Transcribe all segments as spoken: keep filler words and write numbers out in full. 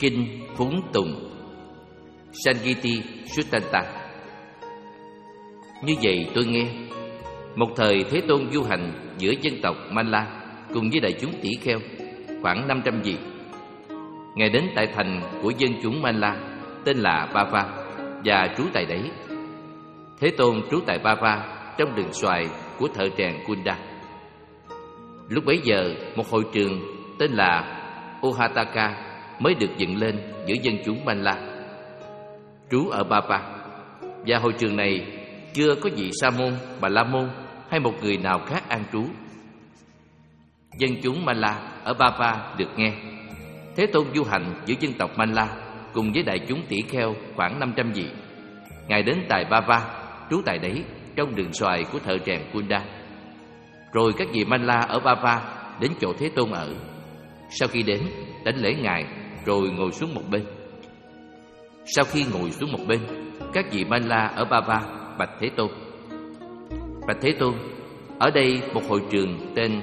Kinh Phúng Tùng Sangiti Suttanta. Như vậy tôi nghe, một thời Thế Tôn du hành giữa dân tộc Malla cùng với đại chúng tỷ kheo khoảng năm trăm vị. Ngài đến tại thành của dân chúng Malla tên là Bava và trú tại đấy. Thế Tôn trú tại Bava trong rừng xoài của thợ rèn Kunda. Lúc bấy giờ, một hội trường tên là Ohataka mới được dựng lên giữa dân chúng Malla trú ở Bava, và hội trường này chưa có vị Sa môn, Bà La môn hay một người nào khác an trú. Dân chúng Malla ở Bava được nghe Thế Tôn du hành giữa dân tộc Malla cùng với đại chúng tỷ kheo khoảng năm trăm vị. Ngài đến tại Bava, trú tại đấy trong rừng xoài của thợ rèn Kunda. Rồi các vị Malla ở Bava đến chỗ Thế Tôn ở. Sau khi đến, đánh lễ Ngài rồi ngồi xuống một bên. Sau khi ngồi xuống một bên, các vị Malla ở Bava bạch Thế Tôn: Bạch Thế Tôn, ở đây một hội trường tên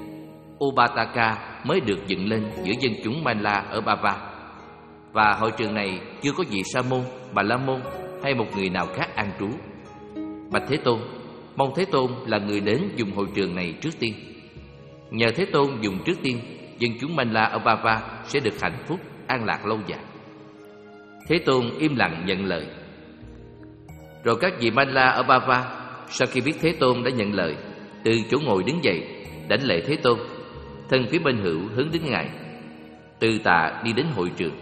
Obataka mới được dựng lên giữa dân chúng Malla ở Bava, và hội trường này chưa có vị Sa môn, Bà La môn hay một người nào khác an trú. Bạch Thế Tôn, mong Thế Tôn là người đến dùng hội trường này trước tiên. Nhờ Thế Tôn dùng trước tiên, dân chúng Malla ở Bava sẽ được hạnh phúc, an lạc lâu dài. Thế Tôn im lặng nhận lời. Rồi các vị Malla ở Bava sau khi biết Thế Tôn đã nhận lời, từ chỗ ngồi đứng dậy, đảnh lễ Thế Tôn, thân phía bên hữu hướng đến Ngài, từ tạ đi đến hội trường.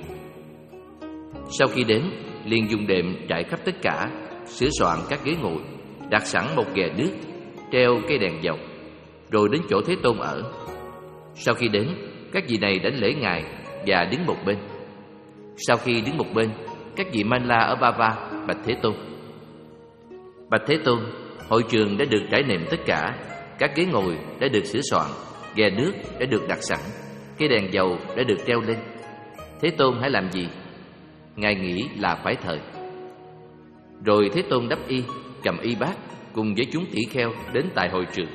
Sau khi đến, liền dùng đệm trải khắp tất cả, sửa soạn các ghế ngồi, đặt sẵn một ghè nước, treo cây đèn dầu, rồi đến chỗ Thế Tôn ở. Sau khi đến, các vị này đảnh lễ Ngài và đứng một bên. Sau khi đứng một bên, các vị Malla ở Bava bạch Thế Tôn: Bạch Thế Tôn, hội trường đã được trải nệm tất cả, các ghế ngồi đã được sửa soạn, ghè nước đã được đặt sẵn, cây đèn dầu đã được treo lên. Thế Tôn hãy làm gì? Ngài nghĩ là phải thời. Rồi Thế Tôn đắp y, cầm y bát cùng với chúng tỷ kheo đến tại hội trường.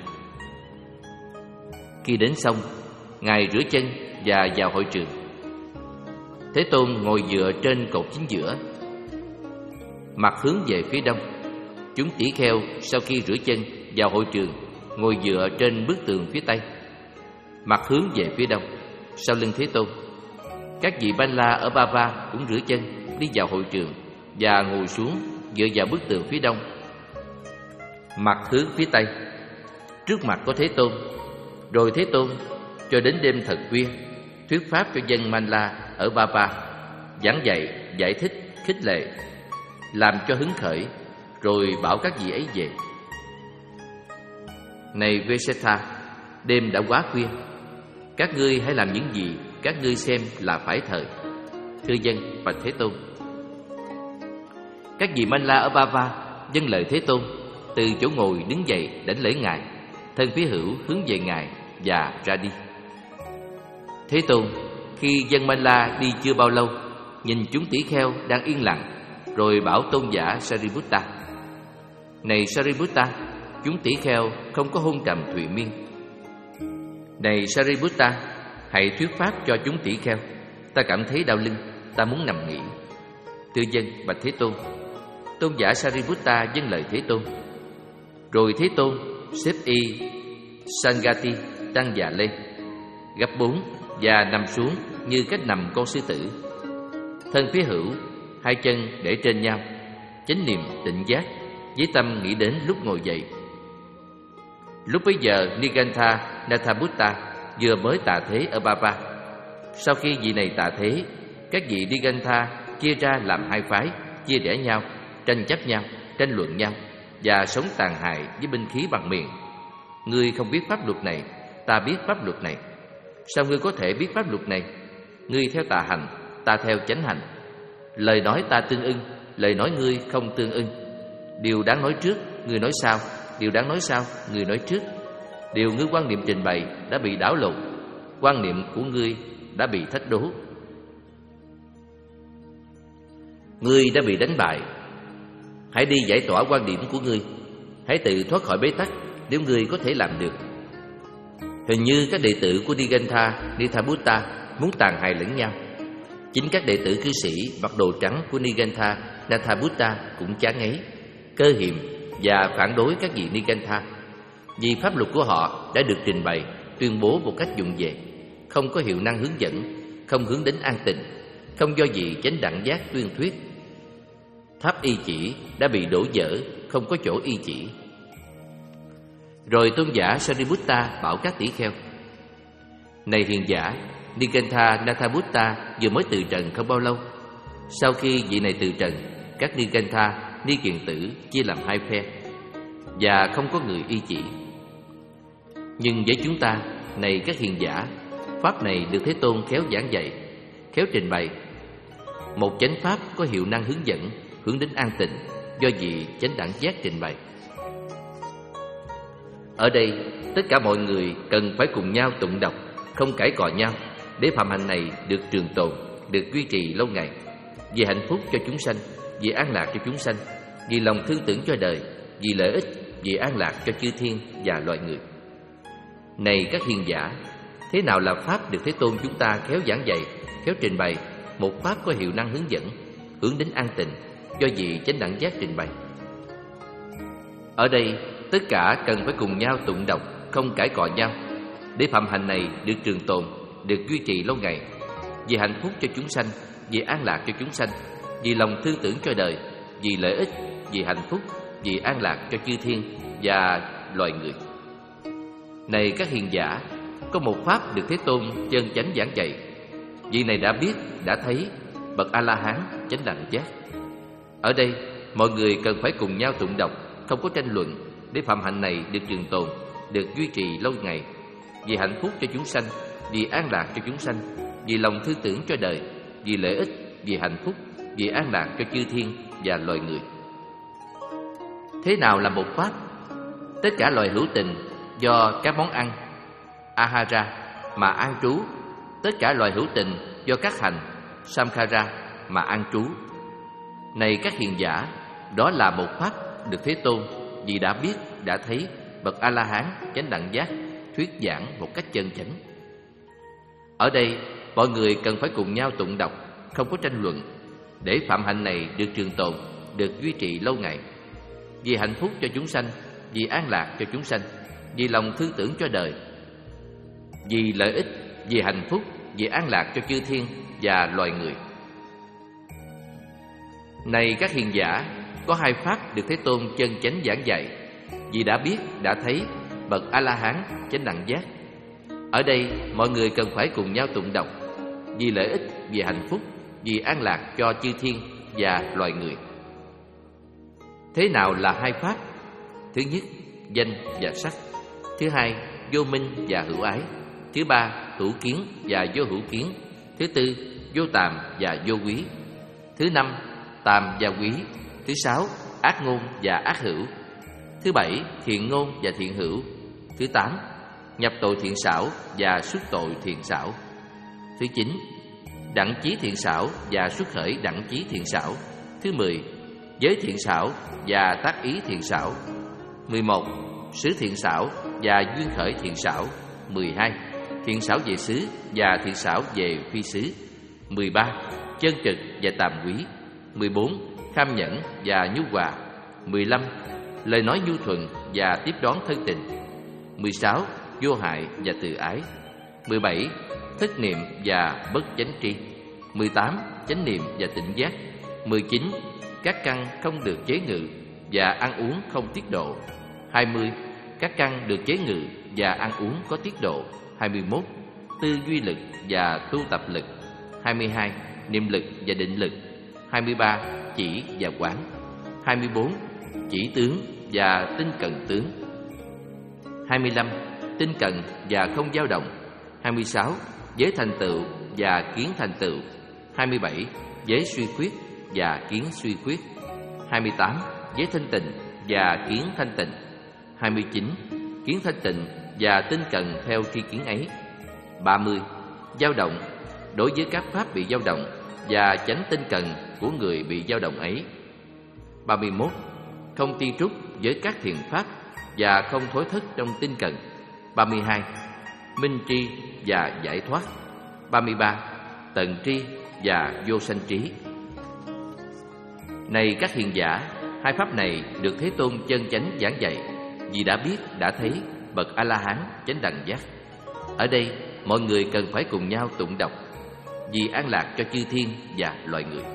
Khi đến xong, Ngài rửa chân và vào hội trường. Thế Tôn ngồi dựa trên cột chính giữa, mặt hướng về phía đông. Chúng tỷ kheo sau khi rửa chân vào hội trường ngồi dựa trên bức tường phía tây, mặt hướng về phía đông, sau lưng Thế Tôn. Các vị Malla ở Bava cũng rửa chân đi vào hội trường và ngồi xuống dựa vào bức tường phía đông, mặt hướng phía tây, trước mặt có Thế Tôn. Rồi Thế Tôn cho đến đêm thật khuya thuyết pháp cho dân Malla ở Bava, giảng dạy, giải thích, khích lệ, làm cho hứng khởi, rồi bảo các vị ấy về. Này Vesetha, đêm đã quá khuya, các ngươi hãy làm những gì các ngươi xem là phải thời. Thưa dân, bạch Thế Tôn. Các vị Malla ở Bava dâng lời Thế Tôn, từ chỗ ngồi đứng dậy đảnh lễ Ngài, thân phía hữu hướng về Ngài và ra đi. Thế Tôn khi dân Malla đi chưa bao lâu, nhìn chúng tỷ kheo đang yên lặng, rồi bảo tôn giả Sariputta: Này Sariputta, chúng tỷ kheo không có hôn trầm thụy miên. Này Sariputta, hãy thuyết pháp cho chúng tỷ kheo. Ta cảm thấy đau lưng, ta muốn nằm nghỉ. Thưa dân, bạch Thế Tôn. Tôn giả Sariputta dâng lời Thế Tôn. Rồi Thế Tôn xếp y Sangati tăng già lên, gấp bốn và nằm xuống như cách nằm con sư tử. Thân phía hữu, hai chân để trên nhau, chánh niệm tỉnh giác, với tâm nghĩ đến lúc ngồi dậy. Lúc bấy giờ Nigantha Nathabutta vừa mới tạ thế ở Bava. Sau khi vị này tạ thế, các vị Nigantha chia ra làm hai phái, chia rẽ nhau, tranh chấp nhau, tranh luận nhau, và sống tàn hại với binh khí bằng miệng. Ngươi không biết pháp luật này, ta biết pháp luật này. Sao ngươi có thể biết pháp luật này? Ngươi theo tà hành, ta theo chánh hành. Lời nói ta tương ưng, lời nói ngươi không tương ưng. Điều đáng nói trước, ngươi nói sau. Điều đáng nói sau, ngươi nói trước. Điều ngươi quan niệm trình bày đã bị đảo lộn, quan niệm của ngươi đã bị thách đố. Ngươi đã bị đánh bại. Hãy đi giải tỏa quan điểm của ngươi. Hãy tự thoát khỏi bế tắc nếu ngươi có thể làm được. Hình như các đệ tử của Nigantha Nathabutta muốn tàn hại lẫn nhau. Chính các đệ tử cư sĩ mặc đồ trắng của Nigantha Nathabutta cũng chán ngấy, cơ hiềm và phản đối các vị Nigantha, vì pháp luật của họ đã được trình bày, tuyên bố một cách vụng về, không có hiệu năng hướng dẫn, không hướng đến an tịnh, không do gì chánh đẳng giác tuyên thuyết. Tháp y chỉ đã bị đổ vỡ, không có chỗ y chỉ. Rồi tôn giả Sariputta bảo các tỷ kheo: Này hiền giả, Nigantha Nathabutta vừa mới từ trần không bao lâu. Sau khi vị này từ trần, các Nigantha, Ni Kiền Tử chia làm hai phe, và không có người y chỉ. Nhưng với chúng ta, này các hiền giả, pháp này được Thế Tôn khéo giảng dạy, khéo trình bày. Một chánh pháp có hiệu năng hướng dẫn, hướng đến an tịnh, do vị chánh đẳng giác trình bày. Ở đây, tất cả mọi người cần phải cùng nhau tụng đọc, không cãi cọ nhau, để phạm hạnh này được trường tồn, được duy trì lâu ngày, vì hạnh phúc cho chúng sanh, vì an lạc cho chúng sanh, vì lòng thương tưởng cho đời, vì lợi ích, vì an lạc cho chư thiên và loài người. Này các hiền giả, thế nào là pháp được Thế Tôn chúng ta khéo giảng dạy, khéo trình bày, một pháp có hiệu năng hướng dẫn, hướng đến an tịnh, do vị chánh đẳng giác trình bày? Ở đây, tất cả cần phải cùng nhau tụng đọc, không cãi cọ nhau, để phạm hạnh này được trường tồn, được duy trì lâu ngày, vì hạnh phúc cho chúng sanh, vì an lạc cho chúng sanh, vì lòng thương tưởng cho đời, vì lợi ích, vì hạnh phúc, vì an lạc cho chư thiên và loài người. Này các hiền giả, có một pháp được Thế Tôn chân chánh giảng dạy, vị này đã biết, đã thấy, bậc A-la-hán chánh đẳng giác. Ở đây, mọi người cần phải cùng nhau tụng đọc, không có tranh luận, để phạm hạnh này được trường tồn, được duy trì lâu ngày, vì hạnh phúc cho chúng sanh, vì an lạc cho chúng sanh, vì lòng thương tưởng cho đời, vì lợi ích, vì hạnh phúc, vì an lạc cho chư thiên và loài người. Thế nào là một pháp? Tất cả loài hữu tình do các món ăn ahara mà an trú, tất cả loài hữu tình do các hành samkhara mà an trú. Này các hiền giả, đó là một pháp được Thế Tôn vì đã biết, đã thấy, bậc A-la-hán chánh đẳng giác thuyết giảng một cách chân chánh. Ở đây, mọi người cần phải cùng nhau tụng đọc, không có tranh luận, để phạm hạnh này được trường tồn, được duy trì lâu ngày, vì hạnh phúc cho chúng sanh, vì an lạc cho chúng sanh, vì lòng thương tưởng cho đời, vì lợi ích, vì hạnh phúc, vì an lạc cho chư thiên và loài người. Này các hiền giả, có hai pháp được Thế Tôn chân chánh giảng dạy, vì đã biết, đã thấy, bậc A-la-hán chánh đẳng giác. Ở đây, mọi người cần phải cùng nhau tụng đọc, vì lợi ích, vì hạnh phúc, vì an lạc cho chư thiên và loài người. Thế nào là hai pháp? Thứ nhất, danh và sắc. Thứ hai, vô minh và hữu ái. Thứ ba, hữu kiến và vô hữu kiến. Thứ tư, vô tàm và vô quý. Thứ năm, tàm và quý. Thứ sáu, ác ngôn và ác hữu. Thứ bảy, thiện ngôn và thiện hữu. Thứ tám, nhập tội thiện xảo và xuất tội thiện xảo. Thứ chín, đẳng chí thiện xảo và xuất khởi đẳng chí thiện xảo. Thứ mười, giới thiện xảo và tác ý thiện xảo. Mười một, xứ thiện xảo và duyên khởi thiện xảo. Mười hai, thiện xảo về xứ và thiện xảo về phi xứ. Mười ba, chân trực và tàm quý. Mười bốn, kham nhẫn và nhu hòa. Mười lăm, lời nói nhu thuận và tiếp đón thân tình. Mười sáu, vô hại và từ ái. Mười bảy, thất niệm và bất chánh tri. Mười tám, chánh niệm và tỉnh giác. Mười chín, các căn không được chế ngự và ăn uống không tiết độ. Hai mươi, các căn được chế ngự và ăn uống có tiết độ. Hai mươi mốt, tư duy lực và tu tập lực. Hai mươi hai, niệm lực và định lực. Hai mươi ba, chỉ và quán. Hai mươi bốn, chỉ tướng và tinh cận tướng. Hai mươi lăm, tinh cận và không dao động. Hai mươi sáu, giới thành tựu và kiến thành tựu. Hai mươi bảy, giới suy khuyết và kiến suy khuyết. Hai mươi tám, giới thanh tịnh và kiến thanh tịnh. Hai mươi chín, kiến thanh tịnh và tinh cận theo tri kiến ấy. Ba mươi, dao động đối với các pháp bị dao động và chánh tinh cận của người bị dao động ấy. Ba mươi mốt, không tiên trúc với các thiện pháp và không thối thất trong tinh cận. Ba mươi hai, minh tri và giải thoát. Ba mươi ba, tận tri và vô sanh trí. Này các hiền giả, hai pháp này được Thế Tôn chân chánh giảng dạy, vì đã biết, đã thấy bậc A-la-hán chánh đẳng giác. Ở đây mọi người cần phải cùng nhau tụng đọc, vì an lạc cho chư thiên và loài người.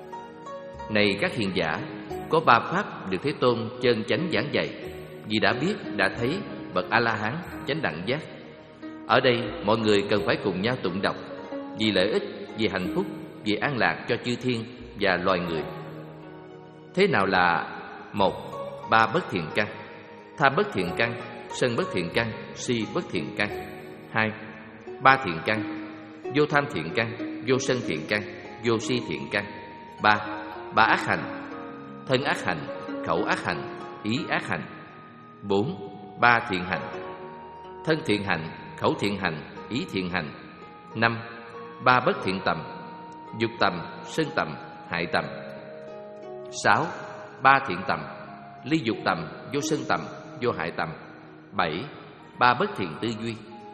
Này các hiền giả, có ba pháp được Thế Tôn chân chánh giảng dạy, vì đã biết, đã thấy bậc A-la-hán chánh đẳng giác. Ở đây mọi người cần phải cùng nhau tụng đọc, vì lợi ích, vì hạnh phúc, vì an lạc cho chư thiên và loài người. Thế nào là một, ba bất thiện căn: tham bất thiện căn, sân bất thiện căn, si bất thiện căn. Hai, ba thiện căn: vô tham thiện căn, vô sân thiện căn, vô si thiện căn. Ba, ba ác hành: thân ác hành, khẩu ác hành, ý ác hành. Bốn, ba thiện hành: thân thiện hành, khẩu thiện hành, ý thiện hành. Năm, ba bất thiện tầm: dục tầm, sân tầm, hại tầm. Sáu, ba thiện tầm: ly dục tầm, vô sân tầm, vô hại tầm. Bảy, ba bất thiện tư duy: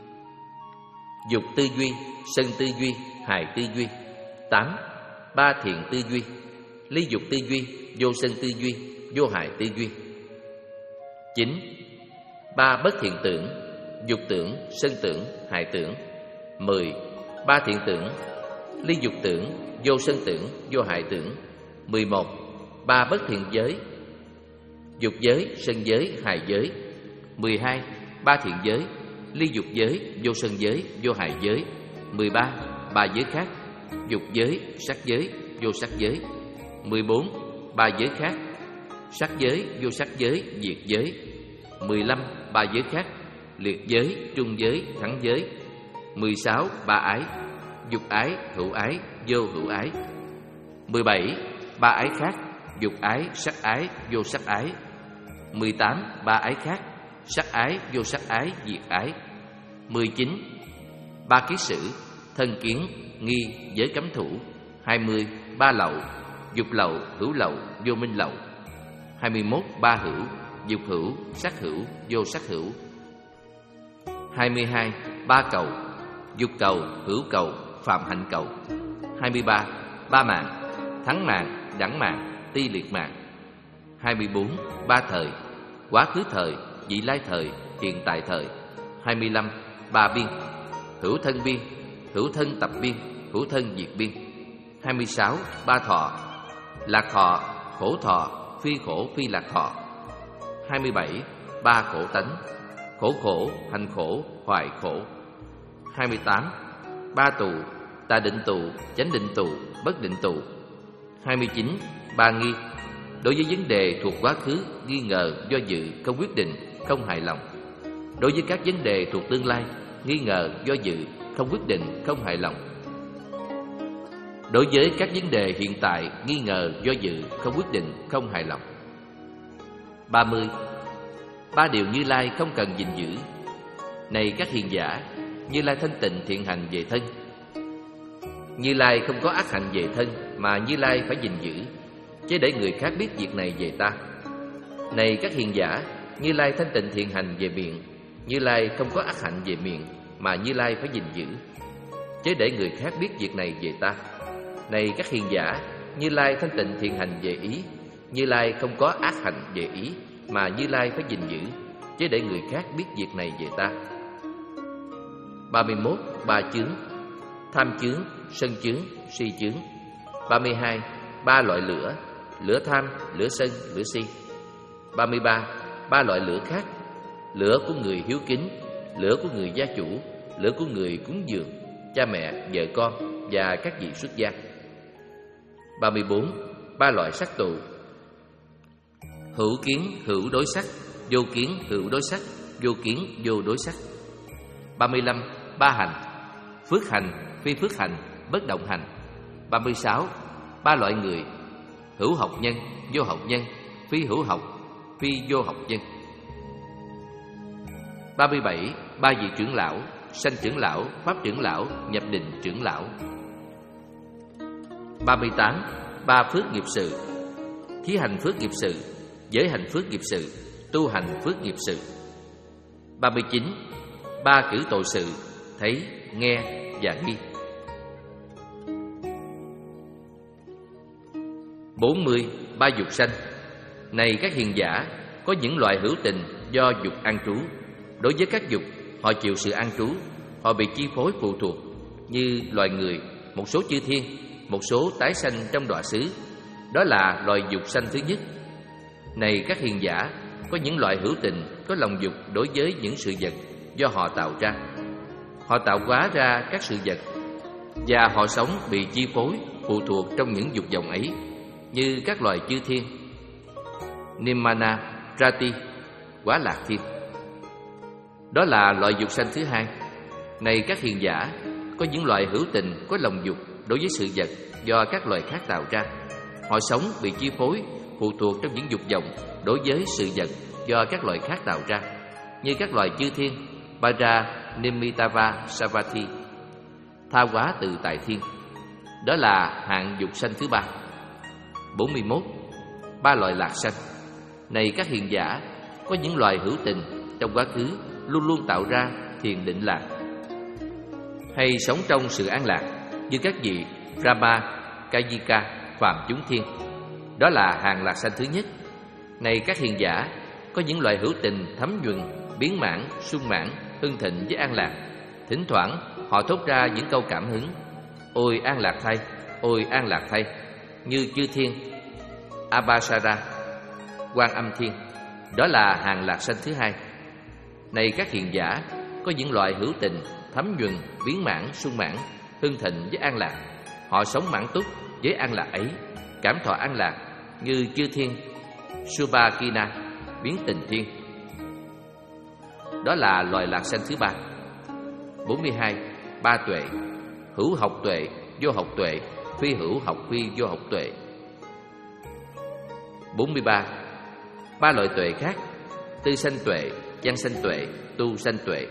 dục tư duy, sân tư duy, hại tư duy. Tám, ba thiện tư duy: ly dục tư duy, vô sân tư duy, vô hại tư duy. Chín, ba bất thiện tưởng: dục tưởng, sân tưởng, hại tưởng. Mười, ba thiện tưởng: ly dục tưởng, vô sân tưởng, vô hại tưởng. Mười một, ba bất thiện giới: dục giới, sân giới, hại giới. Mười hai, ba thiện giới: ly dục giới, vô sân giới, vô hại giới. Mười ba, ba giới khác: dục giới, sắc giới, vô sắc giới. Mười bốn, ba giới khác: sắc giới, vô sắc giới, diệt giới. Mười lăm, ba giới khác: liệt giới, trung giới, thắng giới. Mười sáu, ba ái: dục ái, hữu ái, vô hữu ái. Mười bảy, ba ái khác: dục ái, sắc ái, vô sắc ái. Mười tám, ba ái khác: sắc ái, vô sắc ái, diệt ái. Mười chín, ba kiết sử: thân kiến, nghi, giới cấm thủ. Hai mươi, ba lậu: dục lậu, hữu lậu, vô minh lậu. Hai mươi mốt, ba hữu: dục hữu, sắc hữu, vô sắc hữu. Hai mươi hai, ba cầu: dục cầu, hữu cầu, phạm hạnh cầu. Hai mươi ba, ba mạng: thắng mạng, đẳng mạng, ti liệt mạng. Hai mươi bốn, ba thời: quá khứ thời, vị lai thời, hiện tại thời. Hai mươi lăm, ba biên: hữu thân biên, hữu thân tập biên, hữu thân diệt biên. Hai mươi sáu, ba thọ: lạc thọ, khổ thọ, phi khổ, phi lạc thọ. Hai mươi bảy, ba khổ tánh: khổ khổ, hành khổ, hoại khổ. Hai mươi tám, ba tù: tà định tù, chánh định tù, bất định tù. Hai mươi chín, ba nghi: đối với vấn đề thuộc quá khứ, nghi ngờ, do dự, không quyết định, không hài lòng. Đối với các vấn đề thuộc tương lai, nghi ngờ, do dự, không quyết định, không hài lòng. Đối với các vấn đề hiện tại, nghi ngờ, do dự, không quyết định, không hài lòng. Ba mươi, ba điều Như Lai không cần gìn giữ. Này các hiền giả, Như Lai thanh tịnh thiện hành về thân. Như Lai không có ác hạnh về thân, mà Như Lai phải gìn giữ, chứ để người khác biết việc này về ta. Này các hiền giả, Như Lai thanh tịnh thiện hành về miệng. Như Lai không có ác hạnh về miệng, mà Như Lai phải gìn giữ, chứ để người khác biết việc này về ta. Này các hiền giả, Như Lai thanh tịnh thiện hành về ý. Như Lai không có ác hạnh về ý, mà Như Lai phải gìn giữ, chứ để người khác biết việc này về ta. Ba mươi mốt, ba chướng: tham chướng, sân chướng, si chướng. Ba mươi hai, ba loại lửa: lửa tham, lửa sân, lửa si. Ba mươi ba, ba loại lửa khác: lửa của người hiếu kính, lửa của người gia chủ, lửa của người cúng dường, cha mẹ, vợ con và các vị xuất gia. Ba mươi bốn, ba loại sắc tù: hữu kiến, hữu đối sắc, vô kiến, hữu đối sắc, vô kiến, vô đối sắc. Ba mươi lăm, ba hành: phước hành, phi phước hành, bất động hành. Ba mươi sáu, ba loại người: hữu học nhân, vô học nhân, phi hữu học, phi vô học nhân. Ba mươi bảy, ba vị trưởng lão: sanh trưởng lão, pháp trưởng lão, nhập định trưởng lão. Ba mươi tám, ba phước nghiệp sự: thí hành phước nghiệp sự, giới hành phước nghiệp sự, tu hành phước nghiệp sự. Ba mươi chín, ba cử tội sự: thấy, nghe và ghi. bốn mươi. Ba dục sanh. Này các hiền giả, có những loại hữu tình do dục an trú. Đối với các dục, họ chịu sự an trú, họ bị chi phối phụ thuộc, như loài người, một số chư thiên, một số tái sanh trong đọa xứ. Đó là loài dục sanh thứ nhất. Này các hiền giả, có những loại hữu tình có lòng dục đối với những sự vật do họ tạo ra. Họ tạo hóa ra các sự vật, và họ sống bị chi phối, phụ thuộc trong những dục vọng ấy, như các loài chư thiên, Nimmana, Rati, Quá Lạc Thiên. Đó là loại dục sanh thứ hai. Này các hiền giả, có những loại hữu tình có lòng dục đối với sự vật do các loài khác tạo ra. Họ sống bị chi phối, phụ thuộc trong những dục vọng đối với sự vật do các loài khác tạo ra, như các loài chư thiên, Para, Nimittava, Savati, tha hóa từ tại thiên. Đó là hạng dục sanh thứ ba. bốn mươi mốt. Ba loại lạc sanh. Này các hiền giả, có những loài hữu tình trong quá khứ luôn luôn tạo ra thiền định lạc, hay sống trong sự an lạc, như các vị Brahma, Kayika, phàm chúng thiên. Đó là hàng lạc sanh thứ nhất. Này các hiền giả, có những loại hữu tình thấm nhuần, biến mãn, sung mãn, hưng thịnh với an lạc. Thỉnh thoảng họ thốt ra những câu cảm hứng: ôi an lạc thay, ôi an lạc thay, như chư thiên, Abhasara, Quan Âm Thiên. Đó là hàng lạc sanh thứ hai. Này các hiền giả, có những loại hữu tình thấm nhuần, biến mãn, sung mãn, hưng thịnh với an lạc. Họ sống mãn túc với an lạc ấy, cảm thọ an lạc, như chư thiên, Subhakina, biến tình thiên. Đó là loài lạc sanh thứ ba. bốn mươi hai. Ba tuệ. Hữu học tuệ, vô học tuệ, phi hữu học phi vô học tuệ. bốn mươi ba. Ba loại tuệ khác: tư sanh tuệ, văn sanh tuệ, tu sanh tuệ.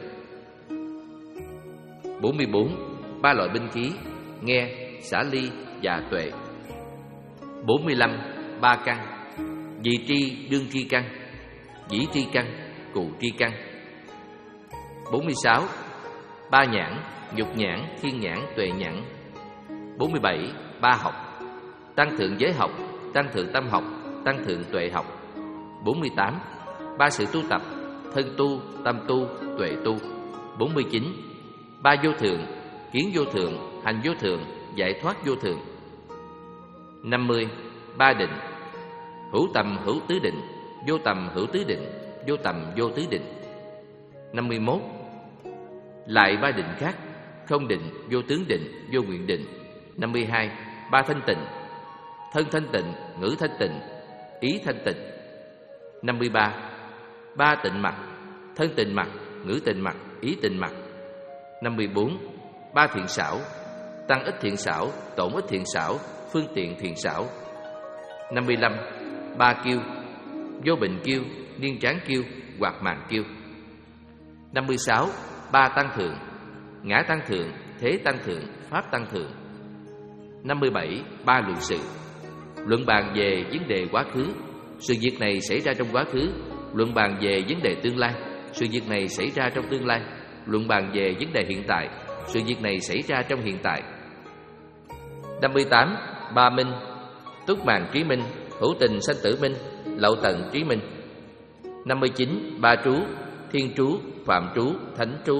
bốn mươi bốn. Ba loại binh khí: nghe, xả ly và tuệ. bốn mươi lăm. Ba căn: vị tri, đương tri căn, dĩ tri căn, cụ tri căn. bốn mươi sáu. Ba nhãn: nhục nhãn, thiên nhãn, tuệ nhãn. bốn mươi bảy. Ba học: tăng thượng giới học, tăng thượng tâm học, tăng thượng tuệ học. bốn mươi tám. Ba sự tu tập: thân tu, tâm tu, tuệ tu. bốn mươi chín. Ba vô thượng: kiến vô thượng, hành vô thượng, giải thoát vô thượng. năm mươi. Ba định: hữu tầm hữu tứ định, vô tầm hữu tứ định, vô tầm vô tứ định. năm mươi mốt. Lại ba định khác: không định, vô tướng định, vô nguyện định. năm mươi hai. Ba thanh tịnh: thân thanh tịnh, ngữ thanh tịnh, ý thanh tịnh. năm mươi ba. Ba tịnh mặt: thân tịnh mặt, ngữ tịnh mặt, ý tịnh mặt. năm mươi bốn. Ba thiện xảo: tăng ít thiện xảo, tổn ít thiện xảo, phương tiện thiện xảo. năm mươi lăm. Ba kiêu: vô bệnh kiêu, niên tráng kiêu, hoặc màng kiêu. năm mươi sáu. Ba tăng thượng: ngã tăng thượng, thế tăng thượng, pháp tăng thượng. năm mươi bảy. Ba luận sự: luận bàn về vấn đề quá khứ, sự việc này xảy ra trong quá khứ. Luận bàn về vấn đề tương lai, sự việc này xảy ra trong tương lai. Luận bàn về vấn đề hiện tại, sự việc này xảy ra trong hiện tại. năm mươi tám. Ba minh: túc màng trí minh, hữu tình sanh tử minh, lậu tận trí minh. năm mươi chín. Ba trú: thiên trú, phạm trú, thánh trú.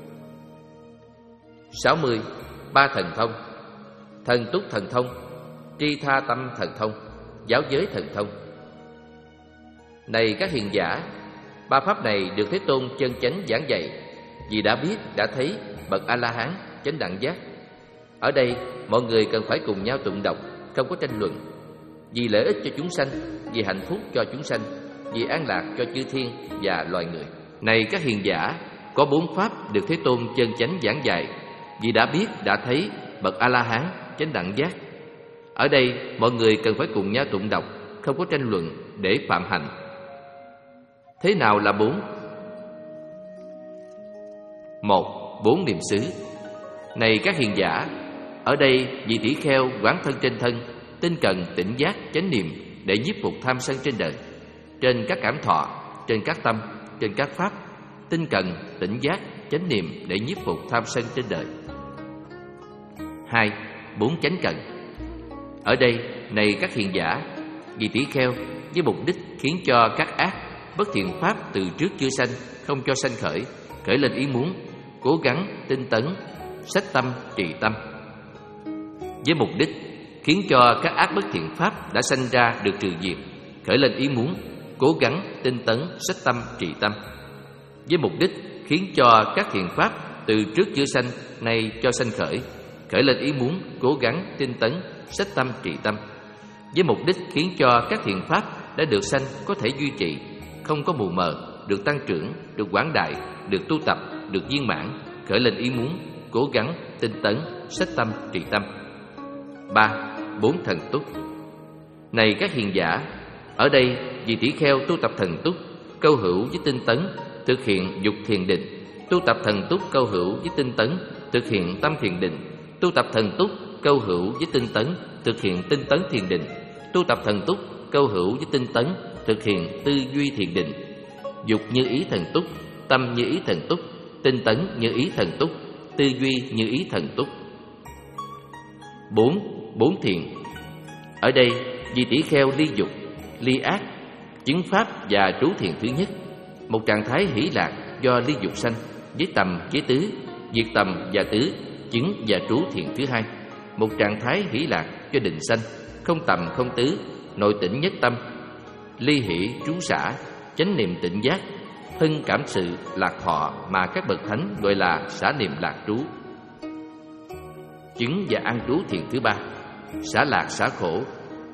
sáu mươi. Ba thần thông: thần túc thần thông, tri tha tâm thần thông, giáo giới thần thông. Này các hiền giả, ba pháp này được Thế Tôn chân chánh giảng dạy, vì đã biết, đã thấy bậc A-la-hán chánh đẳng giác. Ở đây mọi người cần phải cùng nhau tụng đọc, không có tranh luận, vì lợi ích cho chúng sanh, vì hạnh phúc cho chúng sanh, vì an lạc cho chư thiên và loài người. Này các hiền giả, có bốn pháp được Thế Tôn chân chánh giảng dạy, vì đã biết, đã thấy bậc A-la-hán chánh đẳng giác. Ở đây mọi người cần phải cùng nhau tụng đọc, không có tranh luận để phạm hạnh. Thế nào là bốn? Một. Bốn niệm xứ. Này các hiền giả, ở đây vị tỷ kheo quán thân trên thân, tinh cần tỉnh giác chánh niệm để nhiếp phục tham sân trên đời, trên các cảm thọ, trên các tâm, trên các pháp. Tinh cần tỉnh giác chánh niệm để nhiếp phục tham sân trên đời. Hai. Bốn chánh cần. Ở đây này các hiền giả, vì tỷ kheo với mục đích khiến cho các ác bất thiện pháp từ trước chưa sanh, không cho sanh khởi, khởi lên ý muốn, cố gắng tinh tấn, sách tâm trì tâm. Với mục đích khiến cho các ác bất thiện pháp đã sanh ra được trừ diệt, khởi lên ý muốn, cố gắng tinh tấn, sách tâm trì tâm. Với mục đích khiến cho các thiện pháp từ trước chưa sanh nay cho sanh khởi, khởi lên ý muốn, cố gắng tinh tấn, sách tâm trì tâm. Với mục đích khiến cho các thiện pháp đã được sanh có thể duy trì, không có mù mờ, được tăng trưởng, được quảng đại, được tu tập, được viên mãn, khởi lên ý muốn, cố gắng tinh tấn, sách tâm trì tâm. Ba, bốn thần túc. Này các hiền giả, ở đây vì tỷ kheo tu tập thần túc, câu hữu với tinh tấn, thực hiện dục thiền định. Tu tập thần túc câu hữu với tinh tấn, thực hiện tâm thiền định. Tu tập thần túc câu hữu với tinh tấn, thực hiện tinh tấn thiền định. Tu tập thần túc câu hữu với tinh tấn, thực hiện tư duy thiền định. Dục như ý thần túc, tâm như ý thần túc, tinh tấn như ý thần túc, tư duy như ý thần túc. Bốn, bốn thiền. Ở đây vì tỷ kheo ly dục, ly ác, chứng pháp và trú thiền thứ nhất, một trạng thái hỷ lạc do ly dục sanh, với tầm với tứ, diệt tầm và tứ, chứng và trú thiền thứ hai, một trạng thái hỷ lạc do định sanh, không tầm không tứ, nội tỉnh nhất tâm, ly hỷ trú xả, chánh niệm tỉnh giác, thân cảm sự lạc thọ mà các bậc thánh gọi là xả niệm lạc trú. Chứng và an trú thiền thứ ba, xả lạc xả khổ,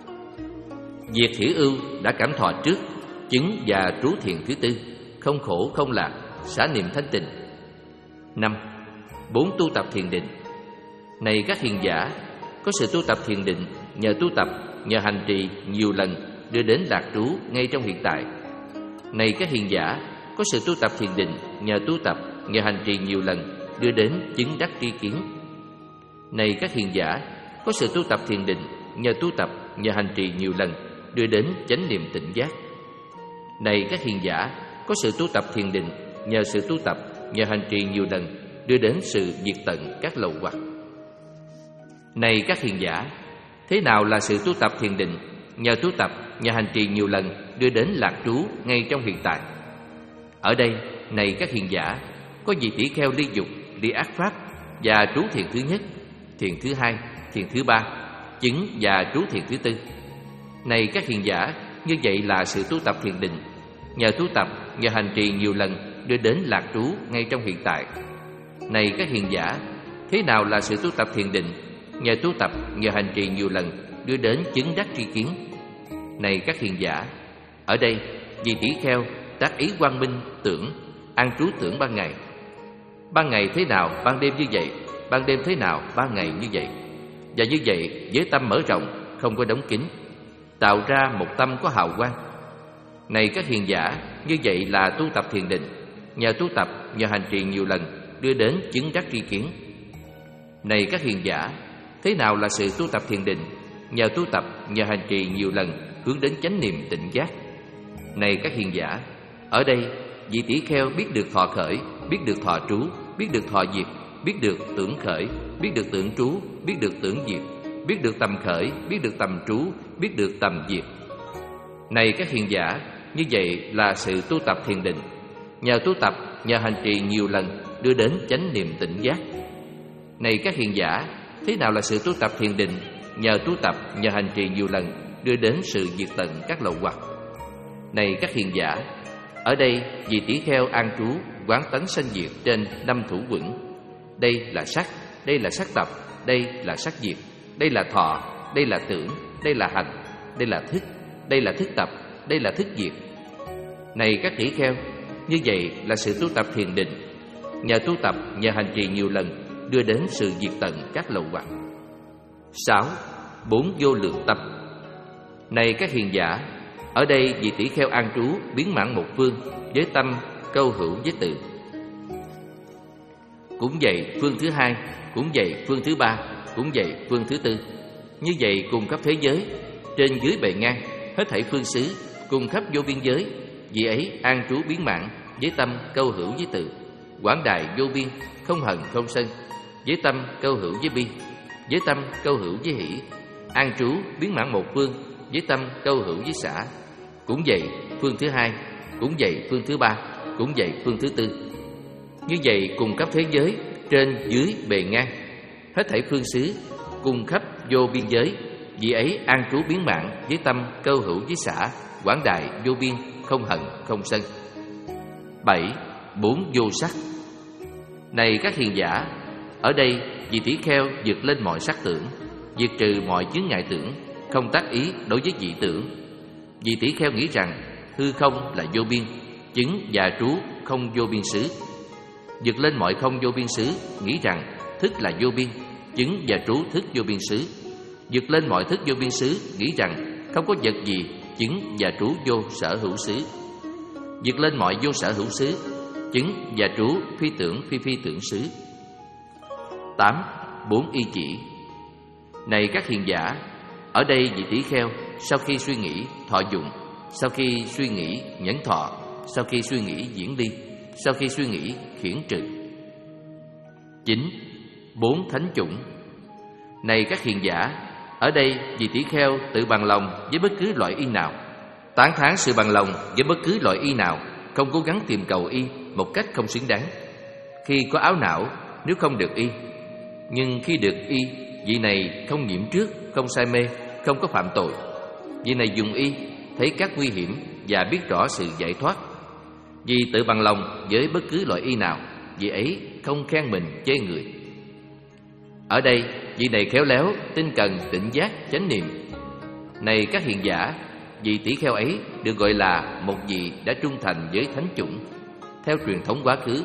diệt hỷ ưu đã cảm thọ trước, chứng và trú thiền thứ tư, không khổ không lạc, xả niệm thanh tịnh. Năm, bốn tu tập thiền định. Này các hiền giả, có sự tu tập thiền định nhờ tu tập, nhờ hành trì nhiều lần đưa đến lạc trú ngay trong hiện tại. Này các hiền giả, có sự tu tập thiền định nhờ tu tập, nhờ hành trì nhiều lần đưa đến chứng đắc tri kiến. Này các hiền giả, có sự tu tập thiền định nhờ tu tập, nhờ hành trì nhiều lần đưa đến chánh niệm tỉnh giác. Này các hiền giả, có sự tu tập thiền định nhờ sự tu tập, nhờ hành trì nhiều lần đưa đến sự diệt tận các lậu hoặc. Này các hiền giả, thế nào là sự tu tập thiền định nhờ tu tập, nhờ hành trì nhiều lần đưa đến lạc trú ngay trong hiện tại? Ở đây, này các hiền giả, có vị tỷ kheo ly dục, ly ác pháp và trú thiền thứ nhất, thiền thứ hai, thiền thứ ba, chứng và trú thiền thứ tư. Này các hiền giả, như vậy là sự tu tập thiền định nhờ tu tập, nhờ hành trì nhiều lần đưa đến lạc trú ngay trong hiện tại. Này các hiền giả, thế nào là sự tu tập thiền định nhờ tu tập, nhờ hành trì nhiều lần đưa đến chứng đắc tri kiến? Này các hiền giả, ở đây vì tỷ kheo tác ý quang minh tưởng, an trú tưởng ban ngày. Ban ngày thế nào, ban đêm như vậy, ban đêm thế nào, ban ngày như vậy. Và như vậy với tâm mở rộng, không có đóng kín, tạo ra một tâm có hào quang. Này các hiền giả, như vậy là tu tập thiền định nhờ tu tập, nhờ hành trì nhiều lần đưa đến chứng đắc tri kiến. Này các hiền giả, thế nào là sự tu tập thiền định nhờ tu tập, nhờ hành trì nhiều lần hướng đến chánh niệm tỉnh giác? Này các hiền giả, ở đây vị tỷ kheo biết được thọ khởi, biết được thọ trú, biết được thọ diệt, biết được tưởng khởi, biết được tưởng trú, biết được tưởng diệt, biết được tầm khởi, biết được tầm trú, biết được tầm diệt. Này các hiền giả, như vậy là sự tu tập thiền định nhờ tu tập, nhờ hành trì nhiều lần đưa đến chánh niệm tỉnh giác. Này các hiền giả, thế nào là sự tu tập thiền định nhờ tu tập, nhờ hành trì nhiều lần đưa đến sự diệt tận các lậu hoặc? Này các hiền giả, ở đây vì tỷ kheo an trú quán tánh sanh diệt trên năm thủ quẩn. Đây là sắc, đây là sắc tập, đây là sắc diệt, đây là thọ, đây là tưởng, đây là hành, đây là thức, đây là thức tập, đây là thức diệt. Này các tỷ kheo, như vậy là sự tu tập thiền định nhờ tu tập, nhờ hành trì nhiều lần đưa đến sự diệt tận các lậu hoặc. Sáu, bốn vô lượng tâm. Này các hiền giả, ở đây vị tỷ kheo an trú biến mãn một phương với tâm câu hữu với tự. Cũng vậy phương thứ hai, cũng vậy phương thứ ba, cũng vậy phương thứ tư. Như vậy cùng khắp thế giới, trên dưới bề ngang, hết thảy phương xứ, cùng khắp vô biên giới, vị ấy an trú biến mãn với tâm câu hữu với tự, quảng đại vô biên, không hận không sân, với tâm câu hữu với bi, với tâm câu hữu với hỷ, an trú biến mãn một phương, với tâm câu hữu với xã. Cũng vậy phương thứ hai, cũng vậy phương thứ ba, cũng vậy phương thứ tư. Như vậy cùng khắp thế giới, trên dưới bề ngang, hết thảy phương xứ, cùng khắp vô biên giới, vì ấy an trú biến mãn với tâm câu hữu với xã, quảng đại vô biên, không hận không sân. Bảy. Bốn vô sắc. Này các hiền giả, ở đây vị tỷ kheo vượt lên mọi sắc tưởng, diệt trừ mọi chướng ngại tưởng, không tác ý đối với dị tưởng. Vị tỷ kheo nghĩ rằng hư không là vô biên, chứng và trú không vô biên xứ. Vượt lên mọi không vô biên xứ, nghĩ rằng thức là vô biên, chứng và trú thức vô biên xứ. Vượt lên mọi thức vô biên xứ, nghĩ rằng không có vật gì chứng và trú vô sở hữu xứ. Vượt lên mọi vô sở hữu xứ, chứng và trú phi tưởng phi phi tưởng xứ. Tám. Bốn y chỉ. Này các hiền giả, ở đây vị tỷ kheo sau khi suy nghĩ thọ dụng, sau khi suy nghĩ nhẫn thọ, sau khi suy nghĩ diễn ly, sau khi suy nghĩ khiển trừ. Chín. Bốn thánh chủng. Này các hiền giả, ở đây vị tỷ kheo tự bằng lòng với bất cứ loại y nào, tán thán sự bằng lòng với bất cứ loại y nào, không cố gắng tìm cầu y một cách không xứng đáng. Khi có áo não, nếu không được y, nhưng khi được y, vị này không nhiễm trước, không say mê, không có phạm tội. Vị này dùng y, thấy các nguy hiểm và biết rõ sự giải thoát. Vì tự bằng lòng với bất cứ loại y nào, vị ấy không khen mình chê người. Ở đây, vị này khéo léo, tinh cần, tỉnh giác, chánh niệm. Này các hiền giả, vị tỷ kheo ấy được gọi là một vị đã trung thành với thánh chủng, theo truyền thống quá khứ.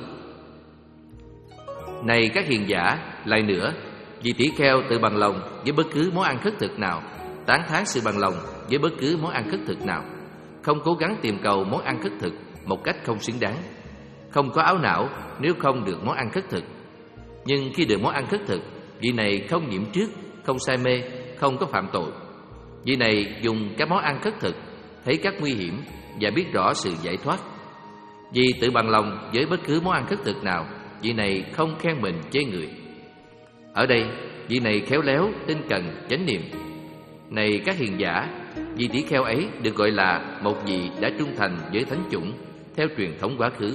Này các hiền giả, lại nữa, vị tỷ kheo tự bằng lòng với bất cứ món ăn khất thực nào, tán thán sự bằng lòng với bất cứ món ăn khất thực nào, không cố gắng tìm cầu món ăn khất thực một cách không xứng đáng, không có áo não nếu không được món ăn khất thực. Nhưng khi được món ăn khất thực, vị này không nhiễm trước, không say mê, không có phạm tội. Vị này dùng các món ăn khất thực, thấy các nguy hiểm và biết rõ sự giải thoát. Vì tự bằng lòng với bất cứ món ăn khất thực nào, vị này không khen mình chê người. Ở đây, vị này khéo léo, tinh cần, chánh niệm. Này các hiền giả, vị tỷ kheo ấy được gọi là một vị đã trung thành với thánh chủng, theo truyền thống quá khứ.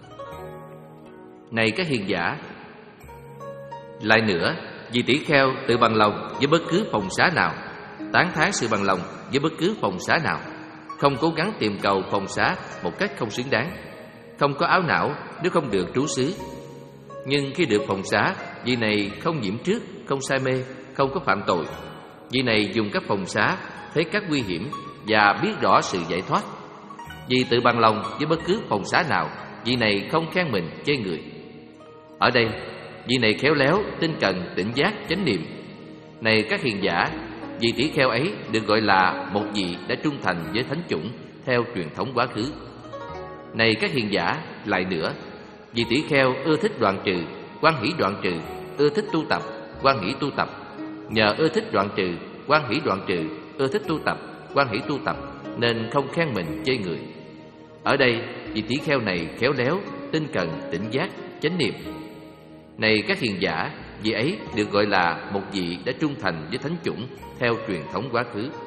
Này các hiền giả, lại nữa, vị tỷ kheo tự bằng lòng với bất cứ phòng xá nào, tán thán sự bằng lòng với bất cứ phòng xá nào, không cố gắng tìm cầu phòng xá một cách không xứng đáng, không có áo não nếu không được trú xứ. Nhưng khi được phòng xá, vị này không nhiễm trước, không say mê, không có phạm tội. Vị này dùng các phòng xá, thấy các nguy hiểm và biết rõ sự giải thoát. Vì tự bằng lòng với bất cứ phòng xá nào, vị này không khen mình chê người. Ở đây, vị này khéo léo, tinh cần, tỉnh giác, chánh niệm. Này các hiền giả, vị tỷ kheo ấy được gọi là một vị đã trung thành với thánh chủng, theo truyền thống quá khứ. Này các hiền giả, lại nữa, vị tỷ kheo ưa thích đoạn trừ, quan hỷ đoạn trừ, ưa thích tu tập, quan hỷ tu tập. Nhờ ưa thích đoạn trừ, quan hỷ đoạn trừ, ưa thích tu tập, quan hỷ tu tập, nên không khen mình chê người. Ở đây, vị tỷ kheo này khéo léo, tinh cần, tỉnh giác, chánh niệm. Này các hiền giả, vị ấy được gọi là một vị đã trung thành với thánh chủng, theo truyền thống quá khứ.